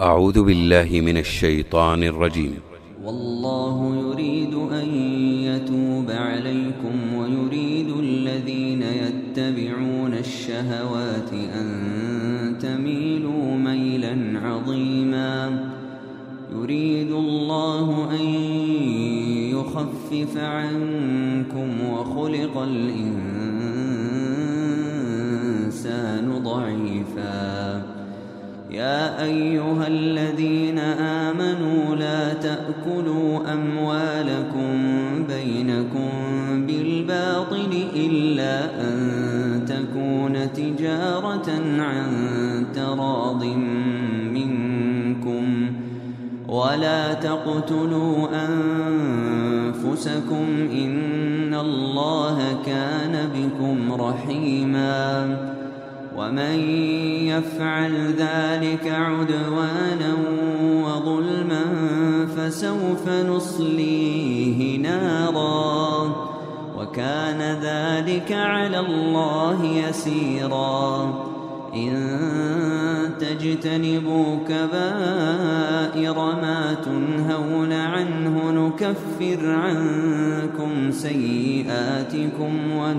أعوذ بالله من الشيطان الرجيم. والله يريد أن يتوب عليكم ويريد الذين يتبعون الشهوات أن تميلوا ميلا عظيما. يريد الله أن يخفف عنكم وخلق الإنسان ضعيفا. يا أيها الذين آمنوا لا تأكلوا أموالكم بينكم بالباطل إلا أن تكون تجارة عن تراض منكم ولا تقتلوا أنفسكم إن الله كان بكم رحيما. ومن يفعل ذلك عدوانا وظلما فسوف نصليه نارا وكان ذلك على الله يسيرا. إن تجتنبوا كبائر ما تنهون عنه نكفر عنكم سيئاتكم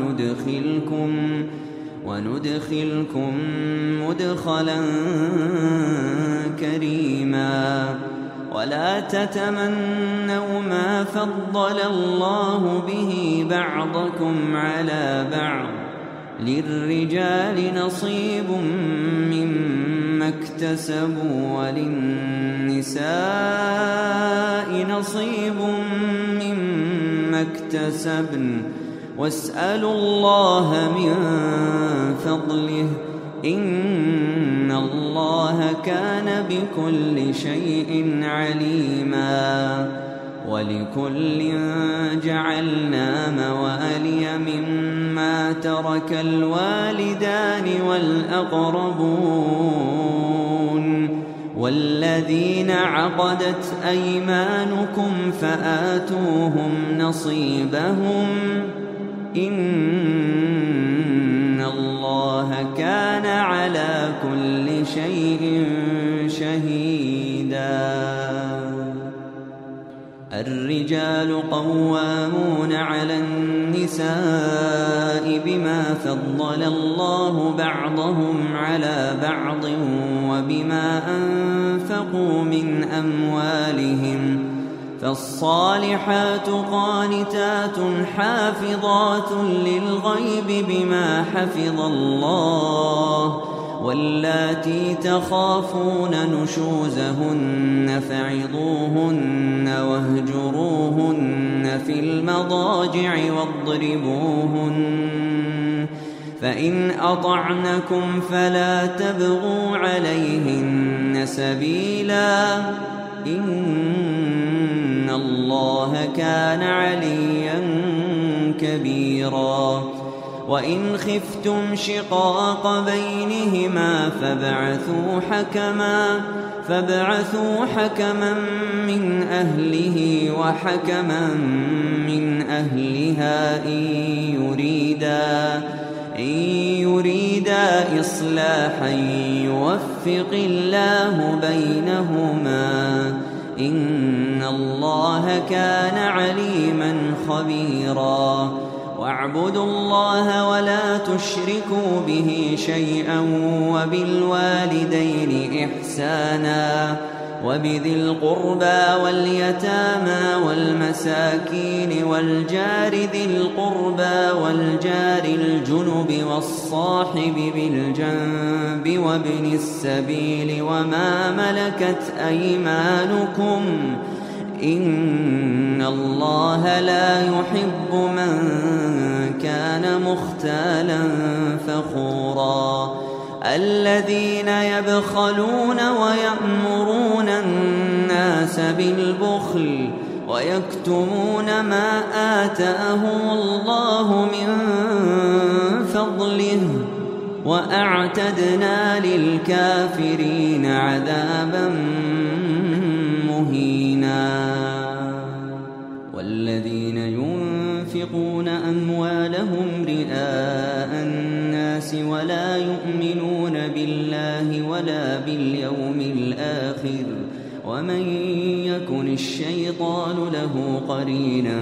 وندخلكم مدخلا كريما. ولا تتمنوا ما فضل الله به بعضكم على بعض. للرجال نصيب مما اكتسبوا وللنساء نصيب مما اكتسبن واسألوا الله من فضله إن الله كان بكل شيء عليما. ولكل جعلنا موالي مما ترك الوالدان والأقربون والذين عقدت أيمانكم فآتوهم نصيبهم إن الله كان على كل شيء شهيدا. الرجال قوامون على النساء بما فضل الله بعضهم على بعض وبما أنفقوا من أموالهم. فالصالحات قانتات حافظات للغيب بما حفظ الله واللاتي تخافون نشوزهن فعظوهن واهجروهن في المضاجع واضربوهن. فإن أطعنكم فلا تبغوا عليهن سبيلا إن الله كان عليا كبيرا. وإن خفتم شقاق بينهما فابعثوا حكما من أهله وحكما من أهلها إن يريدا إصلاحا يوفق الله بينهما إن الله كان عليما خبيرا. واعبدوا الله ولا تشركوا به شيئا وبالوالدين إحسانا وبذي القربى واليتامى والمساكين والجار ذي القربى والجار الجنب والصاحب بالجنب وابن السبيل وما ملكت أيمانكم إن الله لا يحب من كان مختالا فخورا. الذين يبخلون ويأمرون الناس بالبخل ويكتمون ما آتاهم الله من فضله وأعتدنا للكافرين عذابا مهينا. والذين ينفقون أموالهم رئاء الناس ولا يؤمنون بالله ولا باليوم الآخر الآخر ومن يكن الشيطان له قرينا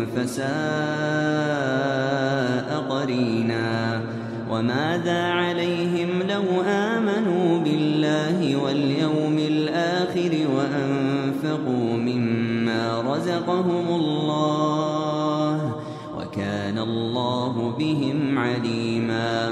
فساء قرينا وماذا عليهم لو آمنوا بالله واليوم الآخر وأنفقوا مما رزقهم الله وكان الله بهم عليما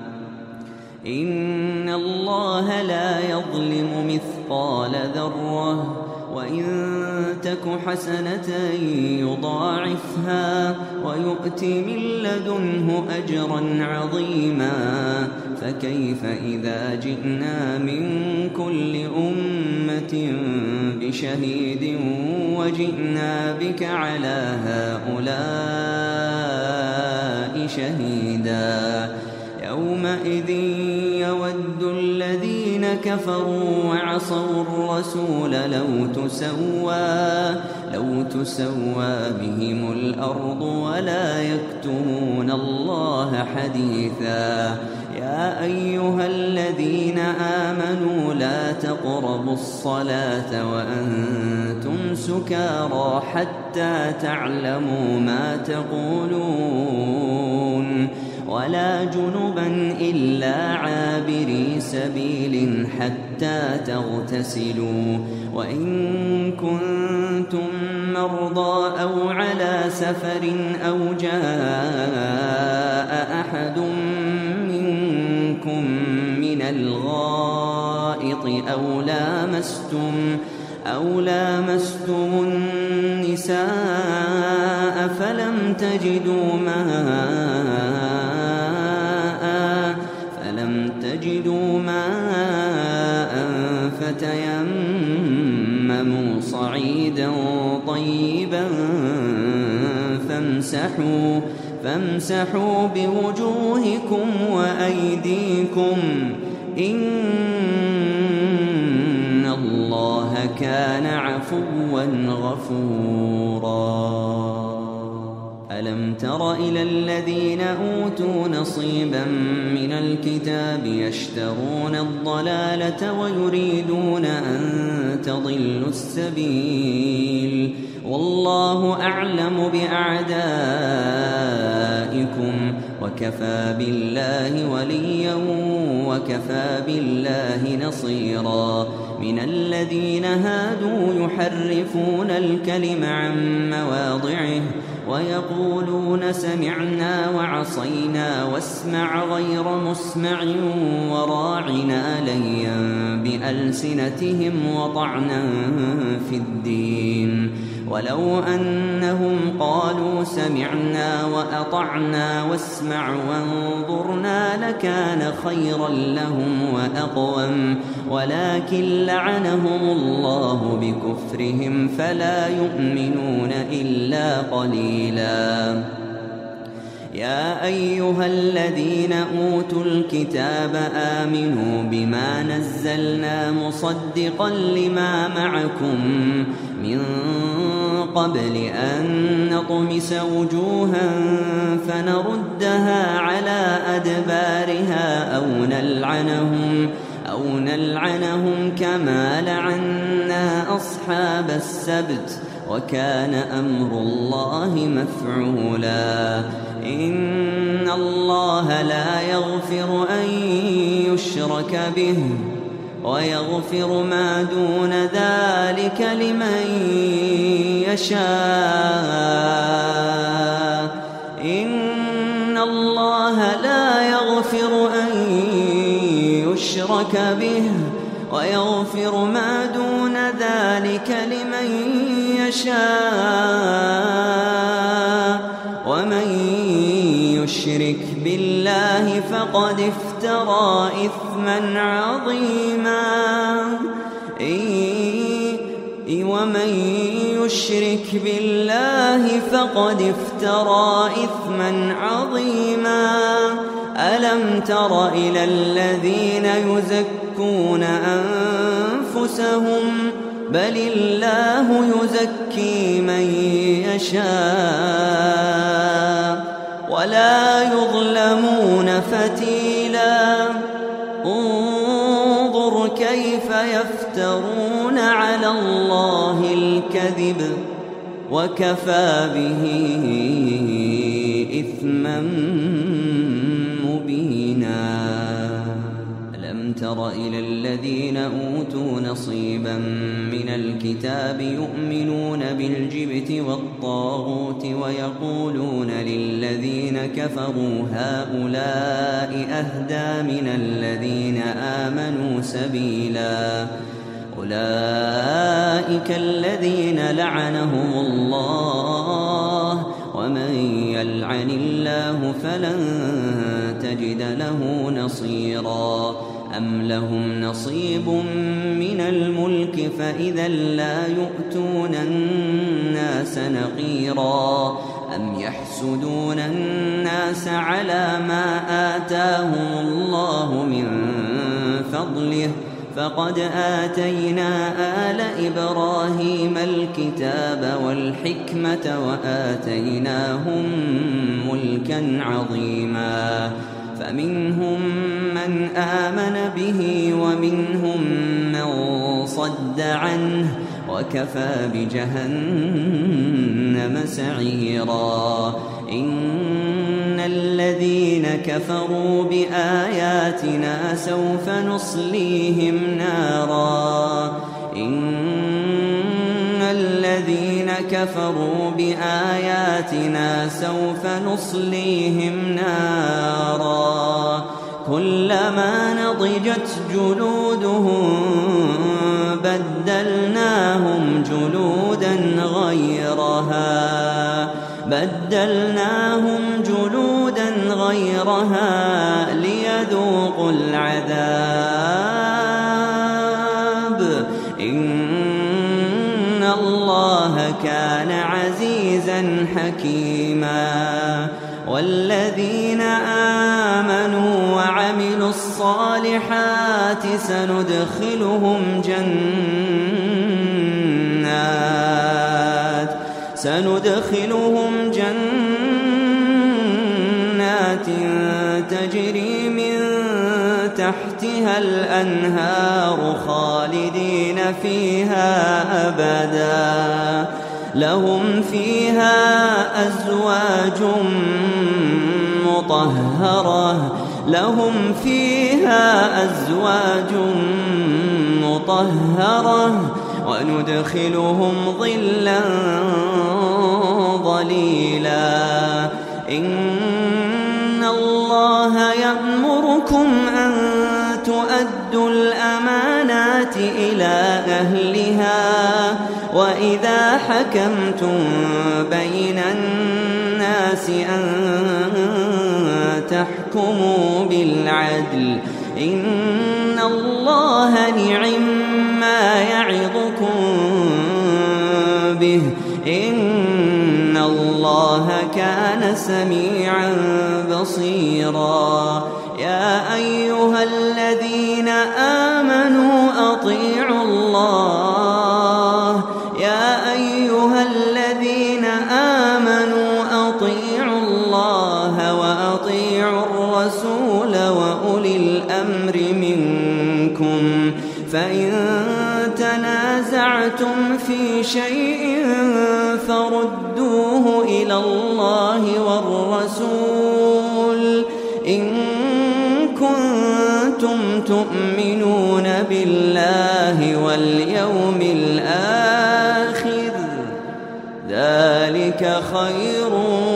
إن الله لا يظلم مثقال ذرة وإن تك حسنة يضاعفها ويؤت من لدنه أجرا عظيما فكيف إذا جئنا من كل أمة بشهيد وجئنا بك على هؤلاء شهيدا يومئذ يود الذين كفروا وعصوا الرسول لو تسوى بهم الأرض ولا يكتمون الله حديثا يا أيها الذين آمنوا لا تقربوا الصلاة وأنتم سكارى حتى تعلموا ما تقولون ولا جنبا إلا عابري سبيل حتى تغتسلوا وإن كنتم مرضى أو على سفر أو جاء أحد منكم من الغائط أو لامستم النساء فلم تجدوا ماء فتيمموا صعيدا طيبا فامسحوا بوجوهكم وأيديكم إن الله كان عفوا غفورا ألم تر إلى الذين أوتوا نصيبا من الكتاب يشترون الضلالة ويريدون أن تضلوا السبيل والله أعلم بأعدائكم وكفى بالله وليا وكفى بالله نصيرا من الذين هادوا يحرفون الكلم عن مواضعه ويقولون سمعنا وعصينا واسمع غير مسمع وراعنا ليا بألسنتهم وطعنا في الدين ولو أنهم قالوا سمعنا وأطعنا واسمع وانظرنا لكان خيرا لهم وأقوم ولكن لعنهم الله بكفرهم فلا يؤمنون إلا قليلا يا أيها الذين أوتوا الكتاب آمنوا بما نزلنا مصدقا لما معكم من قبل أن نطمس وجوها فنردها على أدبارها أو نلعنهم كما لعنا أصحاب السبت وكان أمر الله مفعولا إن الله لا يغفر أن يشرك به ويغفر ما دون ذلك لمن يشاء إن الله لا يغفر أن يشرك به ويغفر ما دون ذلك لمن يشاء ومن يشرك بالله فقد افترى إثما عظيما ومن يشرك بالله فقد افترى إثما عظيما ألم تر إلى الذين يزكون أنفسهم بل الله يزكي من يشاء ولا يظلمون فتيلا انظر كيف يفترون يفترون على الله الكذب وكفى به إثما مبينا. ألم تر إلى الذين أوتوا نصيبا من الكتاب يؤمنون بالجبت والطاغوت ويقولون للذين كفروا هؤلاء أهدى من الذين آمنوا سبيلا. أولئك الذين لعنهم الله ومن يلعن الله فلن تجد له نصيرا. أم لهم نصيب من الملك فإذا لا يؤتون الناس نقيرا. أم يحسدون الناس على ما آتاهم الله من فضله فقد آتينا آل إبراهيم الكتاب والحكمة وآتيناهم ملكا عظيما. فمنهم من آمن به ومنهم من صد عنه وكفى بجهنم سعيرا. إن الذين كفروا بآياتنا سوف نصليهم نارا. إن الذين كفروا بآياتنا سوف نصليهم نارا كلما نضجت جلودهم بدلناهم جلودا غيرها ليذوقوا العذاب. إن الله كان عزيزا حكيما. والذين آمنوا وعملوا الصالحات سندخلهم جنات تجري من تحتها الأنهار خالدين فيها أبدا. لهم فيها أزواج مطهرة وندخلهم ظلا ظليلا. إن الله يأمركم أن تؤدوا الأمانات إلى أهلها وإذا حكمتم بين الناس أن تحكموا بالعدل. إن الله نعما يعظكم به. إن الله كان سميعا بصيرا. يا أيها الذين آمنوا أطيعوا الله وأطيعوا الرسول وأولي الأمر منكم. فإن تنازعتم في شيء فردوه إلى الله والرسول إن كنتم تؤمنون بالله واليوم الآخر ذلك خير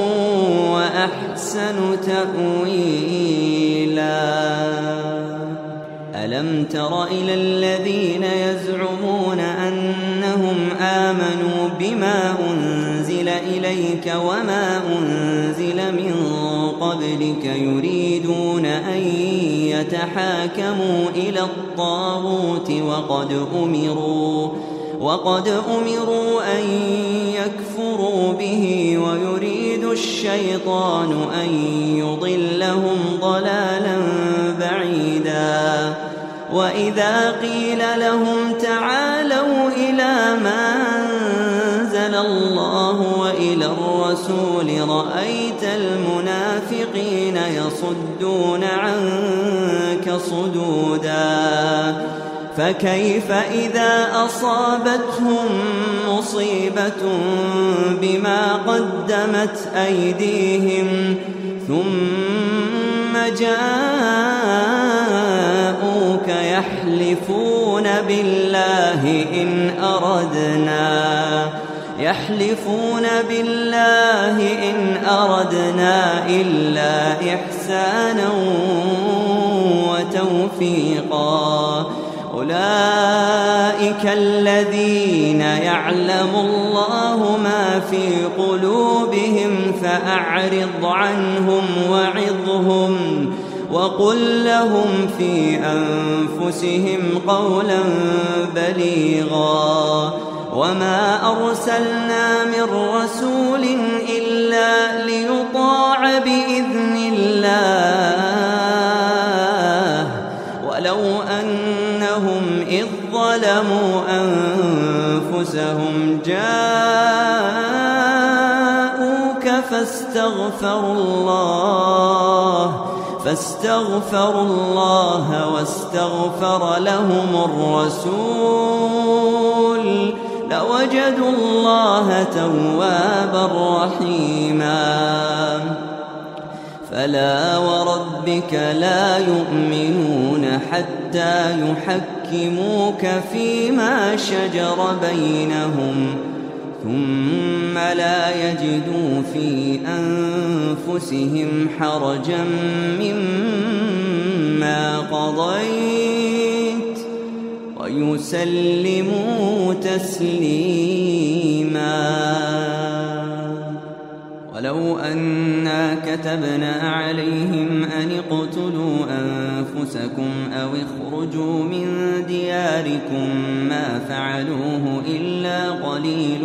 وأحسن تأويلا. ألم تر إلى الذين يزعمون أنهم آمنوا بما أنزل إليك وما أنزل من قبلك يريدون أن يتحاكموا إلى الطاغوت وقد أمروا أن يكفروا به ويريد الشيطان أن يضلهم ضلالا بعيدا. وإذا قيل لهم تعالوا إلى ما أنزل الله وإلى الرسول رأيت المنافقين يصدون عنك صدودا. فكيف إذا أصابتهم مصيبة بما قدمت أيديهم ثم جاءوك يحلفون بالله إن أردنا إلا إحسانا وتوفيقا أولئك الذين يعلم الله ما في قلوبهم فأعرض عنهم وعظهم وقل لهم في أنفسهم قولا بليغا وما أرسلنا من رسول إلا ليطاع بإذن الله ولو أنهم إذ ظلموا أنفسهم جاءوك فاستغفروا الله واستغفر لهم الرسول لوجدوا الله توابا رحيما فلا وربك لا يؤمنون حتى يحكموك فيما شجر بينهم ثم لا يجدوا في أنفسهم حرجا مما قضيت ويسلموا تسليما ولو أنا كتبنا عليهم أن اقتلوا أنفسكم أو اخرجوا من دياركم ما فعلوه إلا قليل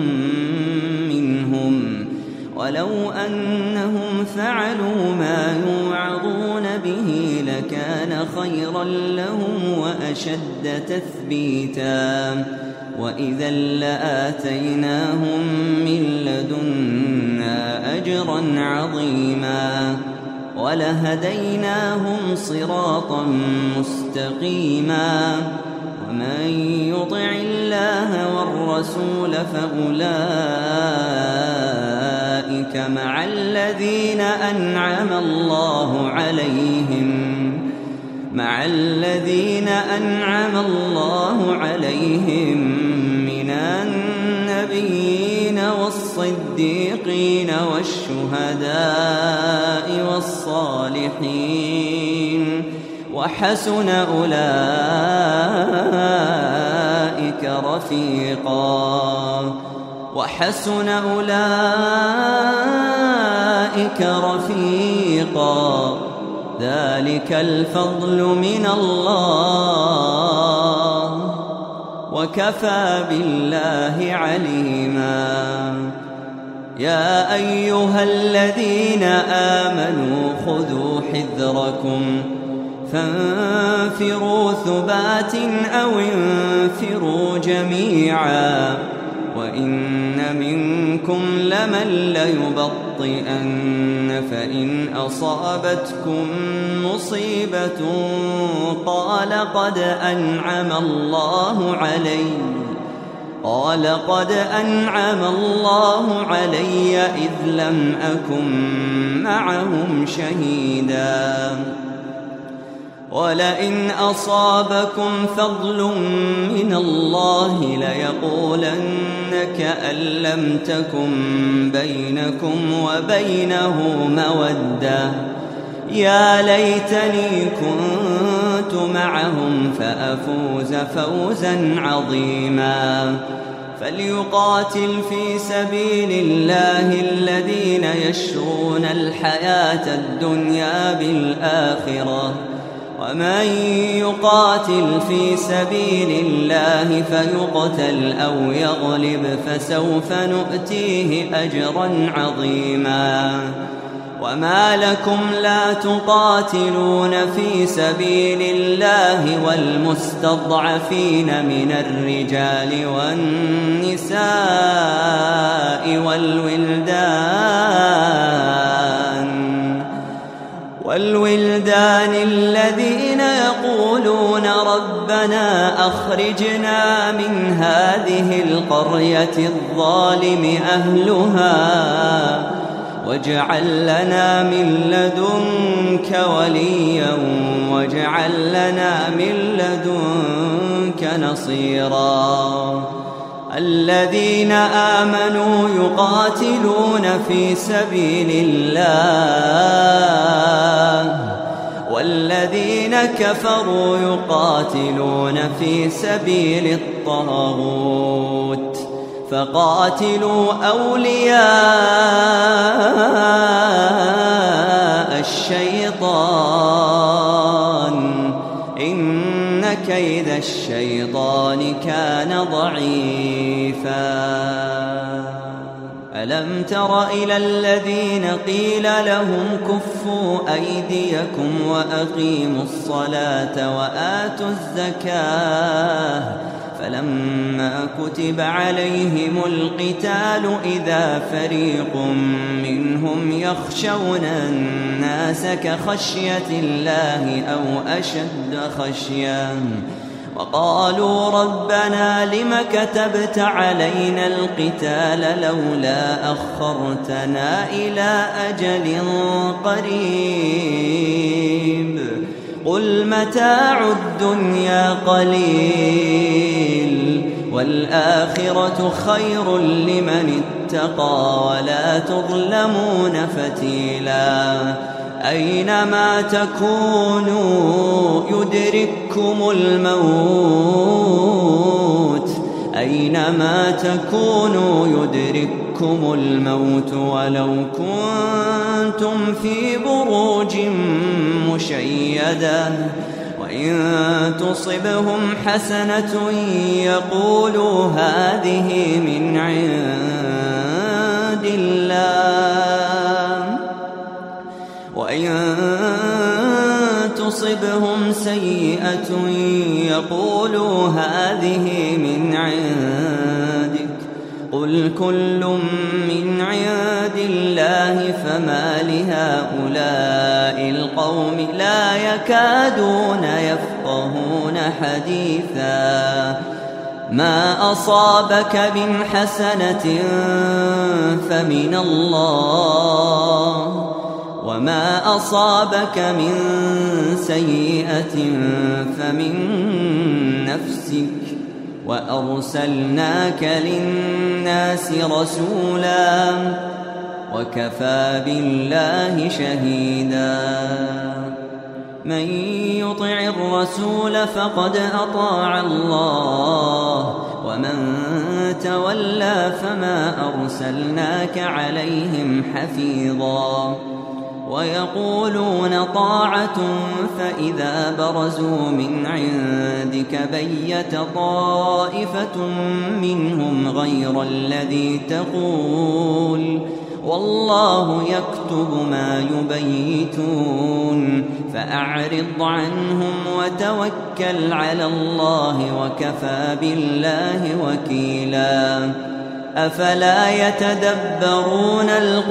منهم ولو أنهم فعلوا ما يوعظون به لكان خيرا لهم وأشد تثبيتا وإذا لآتيناهم من لدنا أجرا عظيما ولهديناهم صراطا مستقيما ومن يطع الله والرسول فأولئك مع الذين أنعم الله عليهم من النبيين والصديقين والشهداء والصالحين وحسن أولئك رفيقا ذلك الفضل من الله وكفى بالله عليما يا أيها الذين آمنوا خذوا حذركم فانفروا ثبات أو انفروا جميعا وإن منكم لمن ليبطئن فإن أصابتكم مصيبة قال قد أنعم الله علي إذ لم أكن معهم شهيدا ولئن أصابكم فضل من الله ليقولن كأن لم تكن بينكم وبينه مودة يا ليتني كنت معهم فأفوز فوزا عظيما فليقاتل في سبيل الله الذين يشرون الحياة الدنيا بالآخرة ومن يقاتل في سبيل الله فيقتل أو يغلب فسوف نؤتيه أجرا عظيما وما لكم لا تقاتلون في سبيل الله والمستضعفين من الرجال والنساء والولدان الذين يقولون ربنا ربنا أخرجنا من هذه القرية الظالم أهلها واجعل لنا من لدنك وليا واجعل لنا من لدنك نصيرا. الذين آمنوا يقاتلون في سبيل الله والذين كفروا يقاتلون في سبيل الطاغوت فقاتلوا أولياء الشيطان إن كيد الشيطان كان ضعيفا. ألم تر إلى الذين قيل لهم كفوا أيديكم وأقيموا الصلاة وآتوا الزكاة فلما كتب عليهم القتال إذا فريق منهم يخشون الناس كخشية الله أو أشد خشية وقالوا ربنا لم كتبت علينا القتال لولا أخرتنا إلى أجل قريب قل متاع الدنيا قليل والآخرة خير لمن اتقى ولا تظلمون فتيلا. أينما تكونوا يدرككم الموت أينما تكونوا يدرككم الموت ولو كنتم في بروج مشيدة وإن تصبهم حسنة يقولوا هذه من عند الله وإن تصبهم سيئة يقولوا هذه من عندك قل كل من عند الله فما لهؤلاء القوم لا يكادون يفقهون حديثا. ما أصابك من حسنة فمن الله وما أصابك من سيئة فمن نفسك وأرسلناك للناس رسولا وكفى بالله شهيدا. من يطع الرسول فقد أطاع الله ومن تولى فما أرسلناك عليهم حفيظا. ويقولون طاعة فإذا برزوا من عندك بيت طائفة منهم غير الذي تقول والله يكتب ما يبيتون فأعرض عنهم وتوكل على الله وكفى بالله وكيلا. أفلا يتدبرون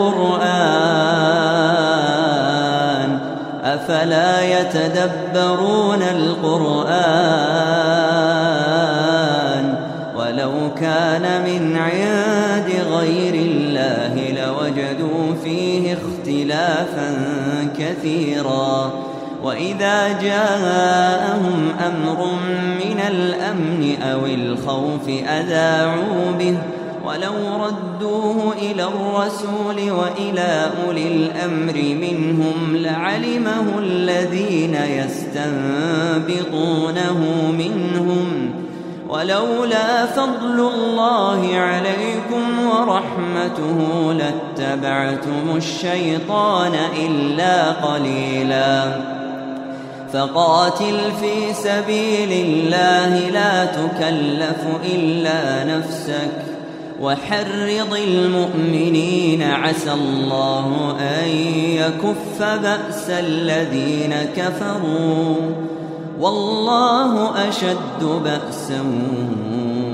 القرآن ولو كان من عند غير الله لوجدوا فيه اختلافا كثيرا. وإذا جاءهم أمر من الأمن أو الخوف أذاعوا به ولو ردوه إلى الرسول وإلى أولي الأمر منهم لعلمه الذين يستنبطونه منهم ولولا فضل الله عليكم ورحمته لاتبعتم الشيطان إلا قليلا. فقاتل في سبيل الله لا تكلف إلا نفسك وحرض المؤمنين عسى الله أن يكف بأس الذين كفروا والله أشد بأسا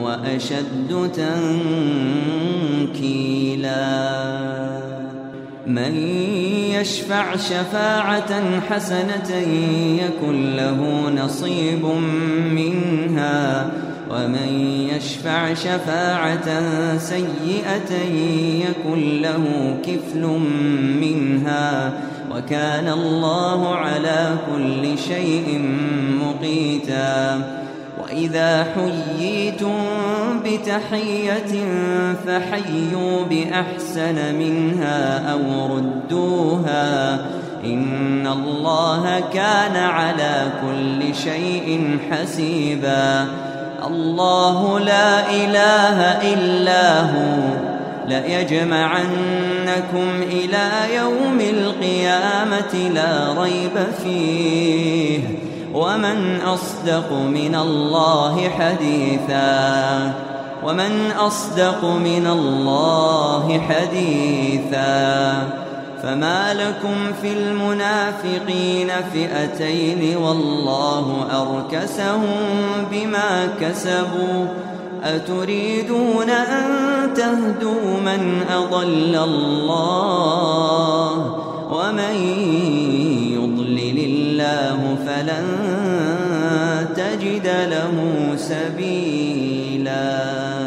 وأشد تنكيلا. من يشفع شفاعة حسنة يكن له نصيب منها ومن يشفع شفاعة سيئة يكن له كفل منها وكان الله على كل شيء مقيتا. وإذا حييتم بتحية فحيوا بأحسن منها أو ردوها إن الله كان على كل شيء حسيبا. الله لا إله إلا هو ليجمعنكم إلى يوم القيامة لا ريب فيه ومن أصدق من الله حديثا فما لكم في المنافقين فئتين والله أركسهم بما كسبوا أتريدون أن تهدوا من أضل الله ومن يضلل الله فلن تجد له سبيلا.